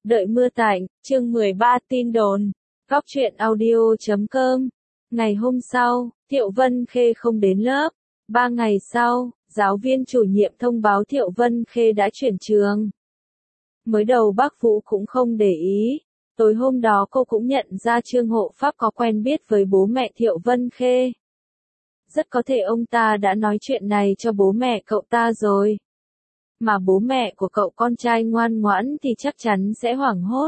Đợi mưa tạnh, chương 13 tin đồn. Góc truyện audio.com. Ngày hôm sau, Thiệu Vân Khê không đến lớp. 3 ngày sau, giáo viên chủ nhiệm thông báo Thiệu Vân Khê đã chuyển trường. Mới đầu bác Vũ cũng không để ý. Tối hôm đó cô cũng nhận ra Trương Hộ Pháp có quen biết với bố mẹ Thiệu Vân Khê. Rất có thể ông ta đã nói chuyện này cho bố mẹ cậu ta rồi. Mà bố mẹ của cậu con trai ngoan ngoãn thì chắc chắn sẽ hoảng hốt,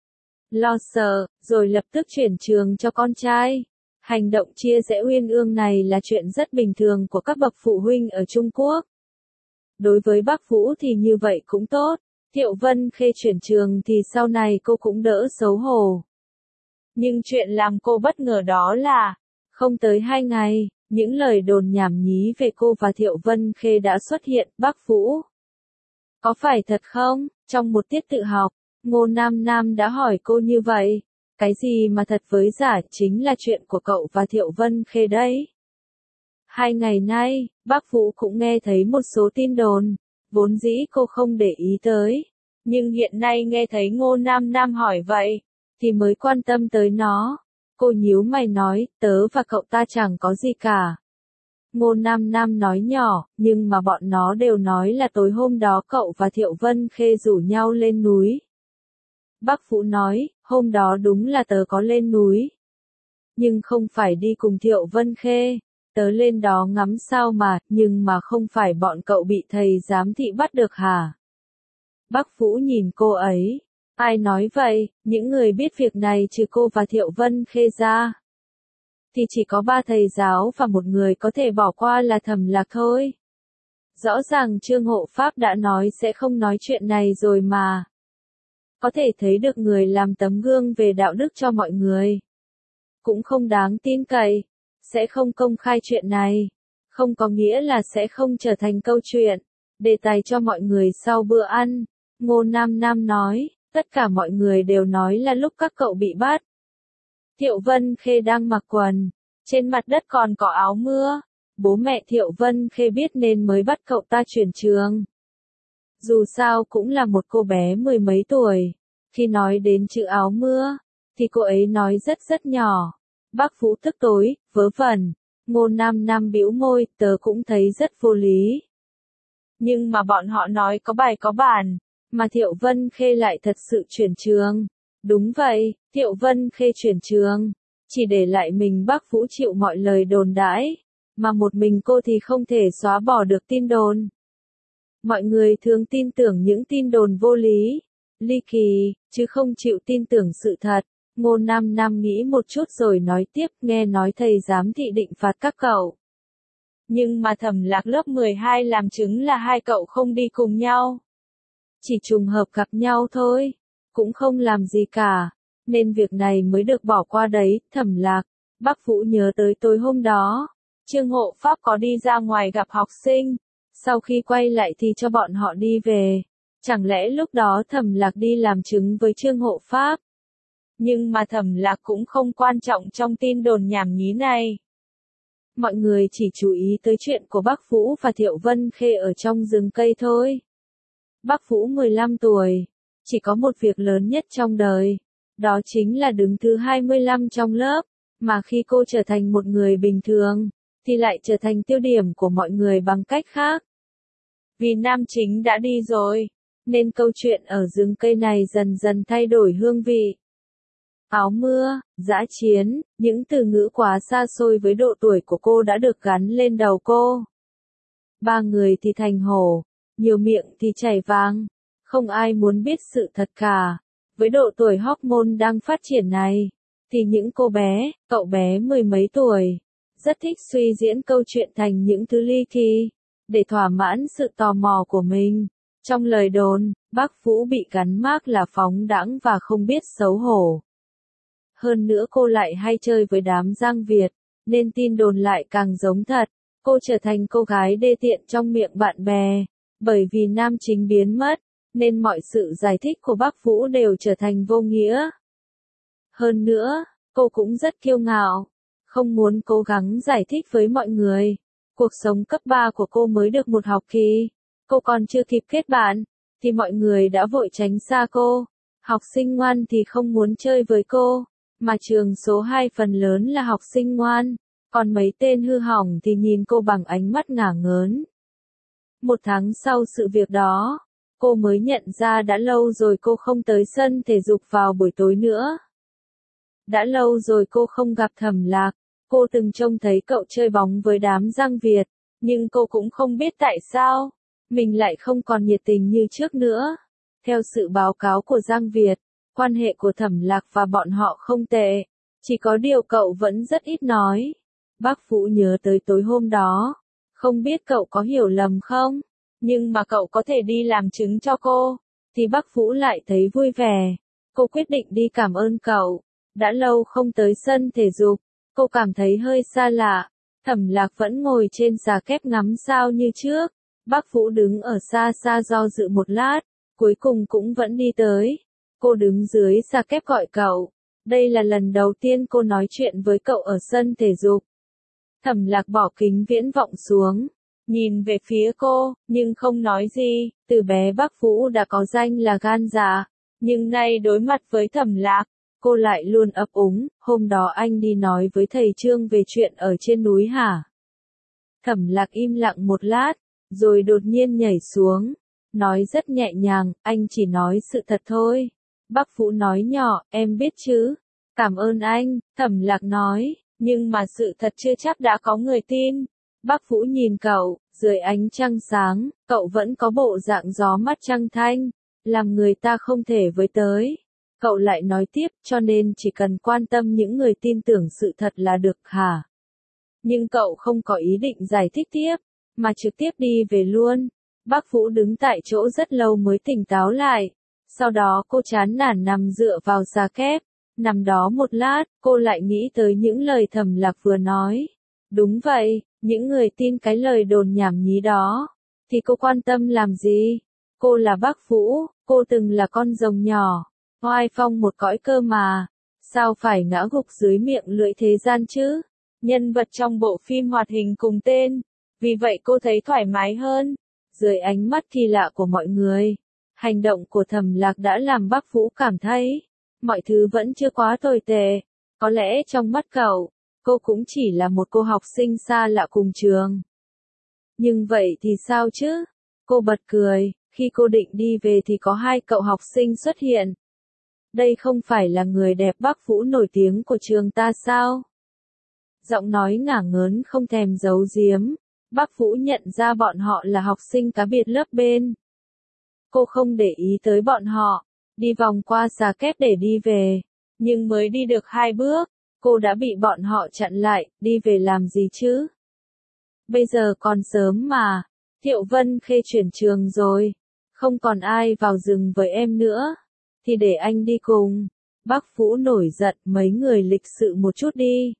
lo sợ, rồi lập tức chuyển trường cho con trai. Hành động chia rẽ uyên ương này là chuyện rất bình thường của các bậc phụ huynh ở Trung Quốc. Đối với bác Vũ thì như vậy cũng tốt. Thiệu Vân Khê chuyển trường thì sau này cô cũng đỡ xấu hổ. Nhưng chuyện làm cô bất ngờ đó là, không tới 2 ngày, những lời đồn nhảm nhí về cô và Thiệu Vân Khê đã xuất hiện. Bác Vũ, có phải thật không? Trong một tiết tự học, Ngô Nam Nam đã hỏi cô như vậy. Cái gì mà thật với giả chính là chuyện của cậu và Thiệu Vân Khê đấy. 2 ngày nay, bác Vũ cũng nghe thấy một số tin đồn, vốn dĩ cô không để ý tới. Nhưng hiện nay nghe thấy Ngô Nam Nam hỏi vậy, thì mới quan tâm tới nó. Cô nhíu mày nói, tớ và cậu ta chẳng có gì cả. Ngô Nam Nam nói nhỏ, nhưng mà bọn nó đều nói là tối hôm đó cậu và Thiệu Vân Khê rủ nhau lên núi. Bác Vũ nói, hôm đó đúng là tớ có lên núi. Nhưng không phải đi cùng Thiệu Vân Khê. Tớ lên đó ngắm sao mà, nhưng mà không phải bọn cậu bị thầy giám thị bắt được hả? Bác Vũ nhìn cô ấy. Ai nói vậy, những người biết việc này trừ cô và Thiệu Vân Khê ra thì chỉ có 3 thầy giáo và một người có thể bỏ qua là Thẩm Lạc thôi. Rõ ràng Trương Hộ Pháp đã nói sẽ không nói chuyện này rồi mà. Có thể thấy được người làm tấm gương về đạo đức cho mọi người cũng không đáng tin cậy. Sẽ không công khai chuyện này, không có nghĩa là sẽ không trở thành câu chuyện, đề tài cho mọi người sau bữa ăn. Ngô Nam Nam nói, tất cả mọi người đều nói là lúc các cậu bị bắt, Thiệu Vân Khê đang mặc quần, trên mặt đất còn có áo mưa. Bố mẹ Thiệu Vân Khê biết nên mới bắt cậu ta chuyển trường. Dù sao cũng là một cô bé 10 mấy tuổi. Khi nói đến chữ áo mưa, thì cô ấy nói rất nhỏ. Bác Vũ tức tối, vớ vẩn. Ngô Nam Nam bĩu môi, tớ cũng thấy rất vô lý. Nhưng mà bọn họ nói có bài có bản, mà Thiệu Vân Khê lại thật sự chuyển trường. Đúng vậy, Thiệu Vân Khê chuyển trường, chỉ để lại mình bác Vũ chịu mọi lời đồn đãi, mà một mình cô thì không thể xóa bỏ được tin đồn. Mọi người thường tin tưởng những tin đồn vô lý, ly kỳ, chứ không chịu tin tưởng sự thật. Ngô Nam Nam nghĩ một chút rồi nói tiếp, nghe nói thầy giám thị định phạt các cậu. Nhưng mà Thẩm Lạc lớp 12 làm chứng là 2 cậu không đi cùng nhau. Chỉ trùng hợp gặp nhau thôi, cũng không làm gì cả, nên việc này mới được bỏ qua đấy. Thẩm Lạc, bác Vũ nhớ tới tối hôm đó, Trương Hộ Pháp có đi ra ngoài gặp học sinh, sau khi quay lại thì cho bọn họ đi về. Chẳng lẽ lúc đó Thẩm Lạc đi làm chứng với Trương Hộ Pháp? Nhưng mà Thẩm Lạc cũng không quan trọng trong tin đồn nhảm nhí này. Mọi người chỉ chú ý tới chuyện của bác Vũ và Thiệu Vân Khê ở trong rừng cây thôi. Bác Vũ 15 tuổi, chỉ có một việc lớn nhất trong đời, đó chính là đứng thứ 25 trong lớp, mà khi cô trở thành một người bình thường, thì lại trở thành tiêu điểm của mọi người bằng cách khác. Vì nam chính đã đi rồi, nên câu chuyện ở rừng cây này dần dần thay đổi hương vị. Áo mưa, dã chiến, những từ ngữ quá xa xôi với độ tuổi của cô đã được gắn lên đầu cô. 3 người thì thành hổ, nhiều miệng thì chảy vàng, không ai muốn biết sự thật cả. Với độ tuổi hormone đang phát triển này, thì những cô bé, cậu bé 10 mấy tuổi, rất thích suy diễn câu chuyện thành những thứ ly kỳ, để thỏa mãn sự tò mò của mình. Trong lời đồn, bác Vũ bị gắn mác là phóng đãng và không biết xấu hổ. Hơn nữa cô lại hay chơi với đám Giang Việt, nên tin đồn lại càng giống thật. Cô trở thành cô gái đê tiện trong miệng bạn bè. Bởi vì nam chính biến mất, nên mọi sự giải thích của bác Vũ đều trở thành vô nghĩa. Hơn nữa, cô cũng rất kiêu ngạo, không muốn cố gắng giải thích với mọi người. Cuộc sống cấp 3 của cô mới được một học kỳ, cô còn chưa kịp kết bạn, thì mọi người đã vội tránh xa cô. Học sinh ngoan thì không muốn chơi với cô, mà trường số 2 phần lớn là học sinh ngoan, còn mấy tên hư hỏng thì nhìn cô bằng ánh mắt ngả ngớn. 1 tháng sau sự việc đó, cô mới nhận ra đã lâu rồi cô không tới sân thể dục vào buổi tối nữa. Đã lâu rồi cô không gặp Thẩm Lạc, cô từng trông thấy cậu chơi bóng với đám Giang Việt, nhưng cô cũng không biết tại sao, mình lại không còn nhiệt tình như trước nữa. Theo sự báo cáo của Giang Việt, quan hệ của Thẩm Lạc và bọn họ không tệ, chỉ có điều cậu vẫn rất ít nói. Bác Vũ nhớ tới tối hôm đó, không biết cậu có hiểu lầm không, nhưng mà cậu có thể đi làm chứng cho cô, thì bác Vũ lại thấy vui vẻ. Cô quyết định đi cảm ơn cậu. Đã lâu không tới sân thể dục, cô cảm thấy hơi xa lạ. Thẩm Lạc vẫn ngồi trên xà kép ngắm sao như trước. Bác Vũ đứng ở xa xa do dự một lát, cuối cùng cũng vẫn đi tới. Cô đứng dưới xà kép gọi cậu. Đây là lần đầu tiên cô nói chuyện với cậu ở sân thể dục. Thẩm Lạc bỏ kính viễn vọng xuống, nhìn về phía cô, nhưng không nói gì. Từ bé bác Vũ đã có danh là gan dạ, nhưng nay đối mặt với Thẩm Lạc, cô lại luôn ấp úng. Hôm đó anh đi nói với thầy Trương về chuyện ở trên núi hả? Thẩm Lạc im lặng một lát, rồi đột nhiên nhảy xuống, nói rất nhẹ nhàng, anh chỉ nói sự thật thôi. Bác Vũ nói nhỏ, em biết chứ? Cảm ơn anh, Thẩm Lạc nói, nhưng mà sự thật chưa chắc đã có người tin. Bác Vũ nhìn cậu, dưới ánh trăng sáng, cậu vẫn có bộ dạng gió mắt trăng thanh, làm người ta không thể với tới. Cậu lại nói tiếp, cho nên chỉ cần quan tâm những người tin tưởng sự thật là được hả? Nhưng cậu không có ý định giải thích tiếp, mà trực tiếp đi về luôn. Bác Vũ đứng tại chỗ rất lâu mới tỉnh táo lại. Sau đó cô chán nản nằm dựa vào xà kép. Nằm đó một lát, cô lại nghĩ tới những lời Thẩm Lạc vừa nói. Đúng vậy, những người tin cái lời đồn nhảm nhí đó, thì cô quan tâm làm gì? Cô là bác Vũ, cô từng là con rồng nhỏ, oai phong một cõi cơ mà. Sao phải ngã gục dưới miệng lưỡi thế gian chứ? Nhân vật trong bộ phim hoạt hình cùng tên. Vì vậy cô thấy thoải mái hơn. Dưới ánh mắt kỳ lạ của mọi người, hành động của Thẩm Lạc đã làm bác Vũ cảm thấy mọi thứ vẫn chưa quá tồi tệ. Có lẽ trong mắt cậu, cô cũng chỉ là một cô học sinh xa lạ cùng trường. Nhưng vậy thì sao chứ? Cô bật cười, khi cô định đi về thì có 2 cậu học sinh xuất hiện. Đây không phải là người đẹp bác Vũ nổi tiếng của trường ta sao? Giọng nói ngả ngớn không thèm giấu giếm. Bác Vũ nhận ra bọn họ là học sinh cá biệt lớp bên. Cô không để ý tới bọn họ, đi vòng qua xà kép để đi về. Nhưng mới đi được 2 bước, cô đã bị bọn họ chặn lại. Đi về làm gì chứ? Bây giờ còn sớm mà. Thiệu Vân Khê chuyển trường rồi, không còn ai vào rừng với em nữa, thì để anh đi cùng. Bác Vũ nổi giận, mấy người lịch sự một chút đi.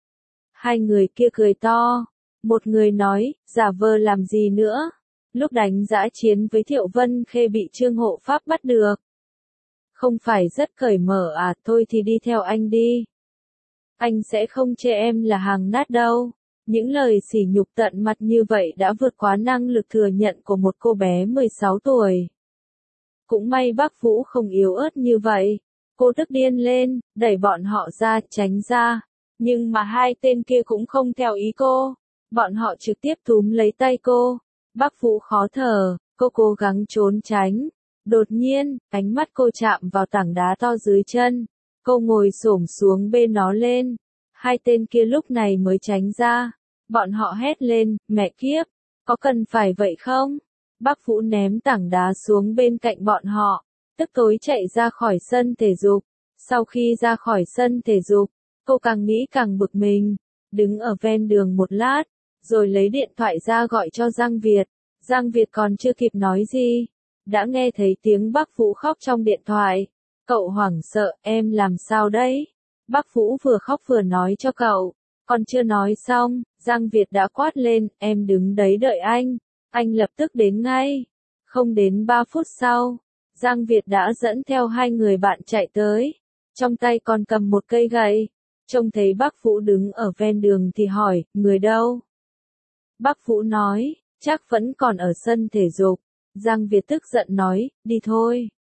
2 người kia cười to. Một người nói, giả vờ làm gì nữa? Lúc đánh dã chiến với Thiệu Vân Khê bị Trương Hộ Pháp bắt được. Không phải rất cởi mở à? Thôi thì đi theo anh đi. Anh sẽ không chê em là hàng nát đâu. Những lời sỉ nhục tận mặt như vậy đã vượt quá năng lực thừa nhận của một cô bé 16 tuổi. Cũng may bác Vũ không yếu ớt như vậy. Cô tức điên lên, đẩy bọn họ ra, tránh ra. Nhưng mà 2 tên kia cũng không theo ý cô. Bọn họ trực tiếp túm lấy tay cô. Bác Vũ khó thở, cô cố gắng trốn tránh. Đột nhiên, ánh mắt cô chạm vào tảng đá to dưới chân. Cô ngồi xổm xuống bê nó lên. 2 tên kia lúc này mới tránh ra. Bọn họ hét lên, mẹ kiếp, có cần phải vậy không? Bác Vũ ném tảng đá xuống bên cạnh bọn họ, tức tối chạy ra khỏi sân thể dục. Sau khi ra khỏi sân thể dục, cô càng nghĩ càng bực mình, đứng ở ven đường một lát, rồi lấy điện thoại ra gọi cho Giang Việt. Giang Việt còn chưa kịp nói gì, đã nghe thấy tiếng bác Vũ khóc trong điện thoại. Cậu hoảng sợ, em làm sao đấy? Bác Vũ vừa khóc vừa nói cho cậu. Còn chưa nói xong, Giang Việt đã quát lên, em đứng đấy đợi anh lập tức đến ngay. Không đến 3 phút sau, Giang Việt đã dẫn theo 2 người bạn chạy tới, trong tay còn cầm một cây gậy. Trông thấy bác Vũ đứng ở ven đường thì hỏi, người đâu? Bác Vũ nói, chắc vẫn còn ở sân thể dục. Giang Việt tức giận nói, đi thôi.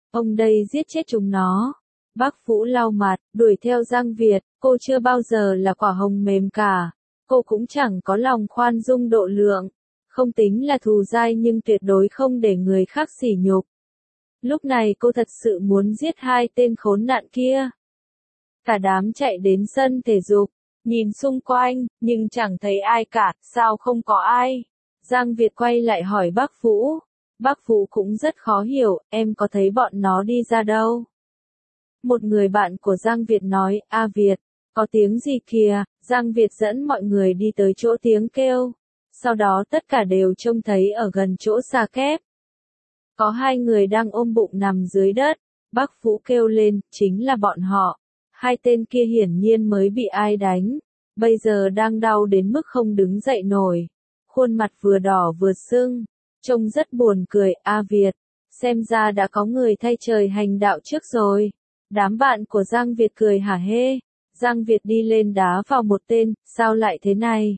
Ông đây giết chết chúng nó. Bác Vũ lau mặt, đuổi theo Giang Việt, cô chưa bao giờ là quả hồng mềm cả. Cô cũng chẳng có lòng khoan dung độ lượng. Không tính là thù dai nhưng tuyệt đối không để người khác sỉ nhục. Lúc này cô thật sự muốn giết hai tên khốn nạn kia. Cả đám chạy đến sân thể dục, nhìn xung quanh, nhưng chẳng thấy ai cả, sao không có ai? Giang Việt quay lại hỏi bác Vũ. Bác Vũ cũng rất khó hiểu, em có thấy bọn nó đi ra đâu? Một người bạn của Giang Việt nói, A Việt, có tiếng gì kìa? Giang Việt dẫn mọi người đi tới chỗ tiếng kêu. Sau đó tất cả đều trông thấy ở gần chỗ xà kép. Có hai người đang ôm bụng nằm dưới đất. Bác Vũ kêu lên, chính là bọn họ. Hai tên kia hiển nhiên mới bị ai đánh. Bây giờ đang đau đến mức không đứng dậy nổi. Khuôn mặt vừa đỏ vừa sưng. Trông rất buồn cười, A Việt. Xem ra đã có người thay trời hành đạo trước rồi. Đám bạn của Giang Việt cười hả hê. Giang Việt đi lên đá vào một tên, sao lại thế này?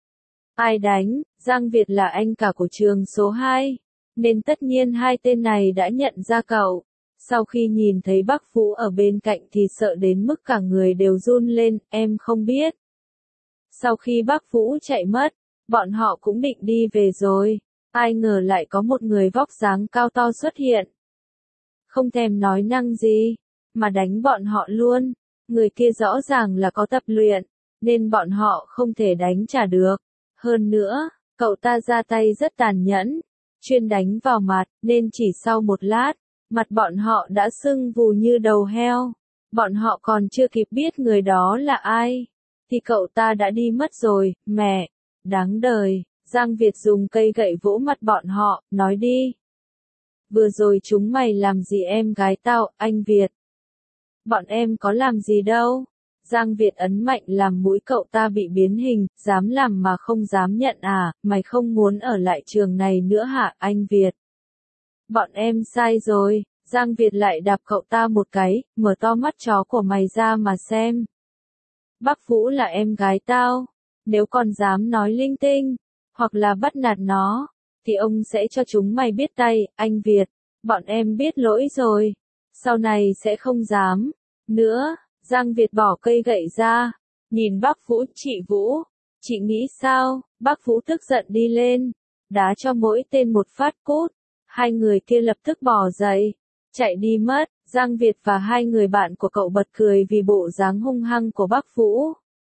Ai đánh? Giang Việt là anh cả của trường số 2. Nên tất nhiên hai tên này đã nhận ra cậu. Sau khi nhìn thấy bác Vũ ở bên cạnh thì sợ đến mức cả người đều run lên, em không biết. Sau khi bác Vũ chạy mất, bọn họ cũng định đi về rồi. Ai ngờ lại có một người vóc dáng cao to xuất hiện. Không thèm nói năng gì, mà đánh bọn họ luôn. Người kia rõ ràng là có tập luyện, nên bọn họ không thể đánh trả được. Hơn nữa, cậu ta ra tay rất tàn nhẫn, chuyên đánh vào mặt, nên chỉ sau một lát, mặt bọn họ đã sưng vù như đầu heo. Bọn họ còn chưa kịp biết người đó là ai, thì cậu ta đã đi mất rồi, mẹ, đáng đời. Giang Việt dùng cây gậy vỗ mặt bọn họ, nói đi. Vừa rồi chúng mày làm gì em gái tao, anh Việt? Bọn em có làm gì đâu. Giang Việt ấn mạnh làm mũi cậu ta bị biến hình, dám làm mà không dám nhận à, mày không muốn ở lại trường này nữa hả, anh Việt? Bọn em sai rồi. Giang Việt lại đạp cậu ta một cái, mở to mắt chó của mày ra mà xem. Bác Vũ là em gái tao. Nếu còn dám nói linh tinh, hoặc là bắt nạt nó, thì ông sẽ cho chúng mày biết tay, anh Việt. Bọn em biết lỗi rồi. Sau này sẽ không dám nữa. Giang Việt bỏ cây gậy ra, nhìn bác Vũ, chị Vũ, chị nghĩ sao? Bác Vũ tức giận đi lên, đá cho mỗi tên một phát cút. Hai người kia lập tức bỏ dậy, chạy đi mất. Giang Việt và hai người bạn của cậu bật cười vì bộ dáng hung hăng của bác Vũ.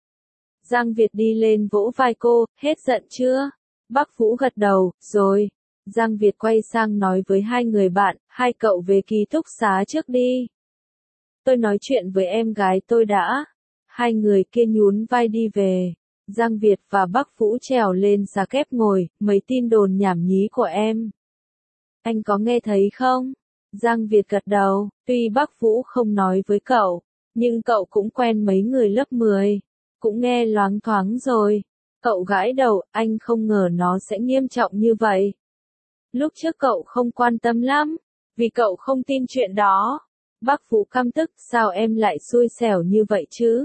Giang Việt đi lên vỗ vai cô, hết giận chưa? Bác Vũ gật đầu, rồi. Giang Việt quay sang nói với hai người bạn, hai cậu về ký túc xá trước đi. Tôi nói chuyện với em gái tôi đã. Hai người kia nhún vai đi về. Giang Việt và bác Vũ trèo lên xà kép ngồi, mấy tin đồn nhảm nhí của em. Anh có nghe thấy không? Giang Việt gật đầu, tuy bác Vũ không nói với cậu, nhưng cậu cũng quen mấy người lớp 10. Cũng nghe loáng thoáng rồi. Cậu gãi đầu, anh không ngờ nó sẽ nghiêm trọng như vậy. Lúc trước cậu không quan tâm lắm, vì cậu không tin chuyện đó. Bác Vũ căm tức, sao em lại xui xẻo như vậy chứ?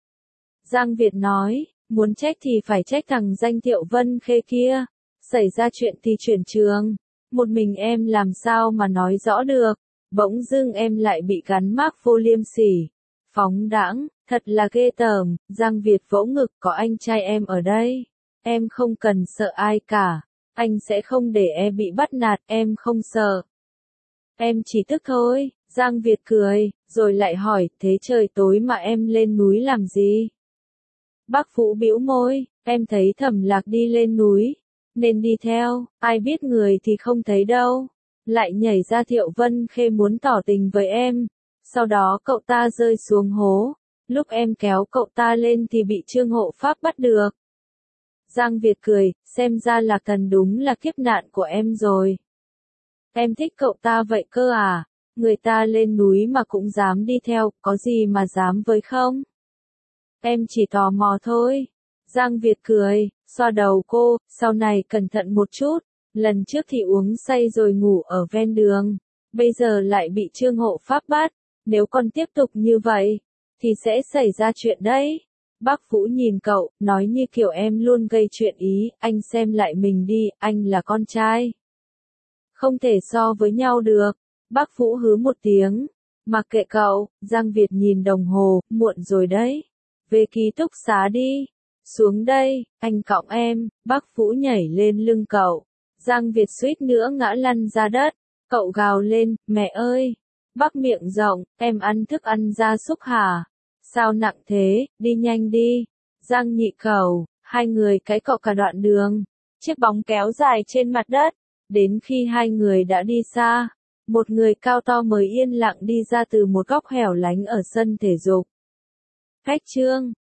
Giang Việt nói, muốn trách thì phải trách thằng danh Thiệu Vân Khê kia. Xảy ra chuyện thì chuyển trường. Một mình em làm sao mà nói rõ được. Bỗng dưng em lại bị gắn mác vô liêm sỉ. Phóng đãng, thật là ghê tởm. Giang Việt vỗ ngực, có anh trai em ở đây. Em không cần sợ ai cả. Anh sẽ không để em bị bắt nạt, em không sợ. Em chỉ tức thôi. Giang Việt cười, rồi lại hỏi, thế trời tối mà em lên núi làm gì? Bác Vũ bĩu môi, em thấy Thẩm Lạc đi lên núi, nên đi theo, ai biết người thì không thấy đâu. Lại nhảy ra Thiệu Vân Khê muốn tỏ tình với em, sau đó cậu ta rơi xuống hố, lúc em kéo cậu ta lên thì bị Trương Hộ Pháp bắt được. Giang Việt cười, xem ra Lạc Thần đúng là kiếp nạn của em rồi. Em thích cậu ta vậy cơ à? Người ta lên núi mà cũng dám đi theo, có gì mà dám với không? Em chỉ tò mò thôi. Giang Việt cười, xoa đầu cô, sau này cẩn thận một chút. Lần trước thì uống say rồi ngủ ở ven đường. Bây giờ lại bị Trương Hộ Pháp bắt. Nếu còn tiếp tục như vậy, thì sẽ xảy ra chuyện đấy. Bác Vũ nhìn cậu, nói như kiểu em luôn gây chuyện ý, anh xem lại mình đi, anh là con trai. Không thể so với nhau được. Bác Vũ hứ một tiếng. Mặc kệ cậu, Giang Việt nhìn đồng hồ, muộn rồi đấy. Về ký túc xá đi. Xuống đây, anh cõng em. Bác Vũ nhảy lên lưng cậu. Giang Việt suýt nữa ngã lăn ra đất. Cậu gào lên, mẹ ơi. Bác miệng rộng, em ăn thức ăn gia súc hả? Sao nặng thế, đi nhanh đi. Giang Nhị cầu, hai người cãi cọ cả đoạn đường. Chiếc bóng kéo dài trên mặt đất. Đến khi hai người đã đi xa, một người cao to mới yên lặng đi ra từ một góc hẻo lánh ở sân thể dục. Khách trương.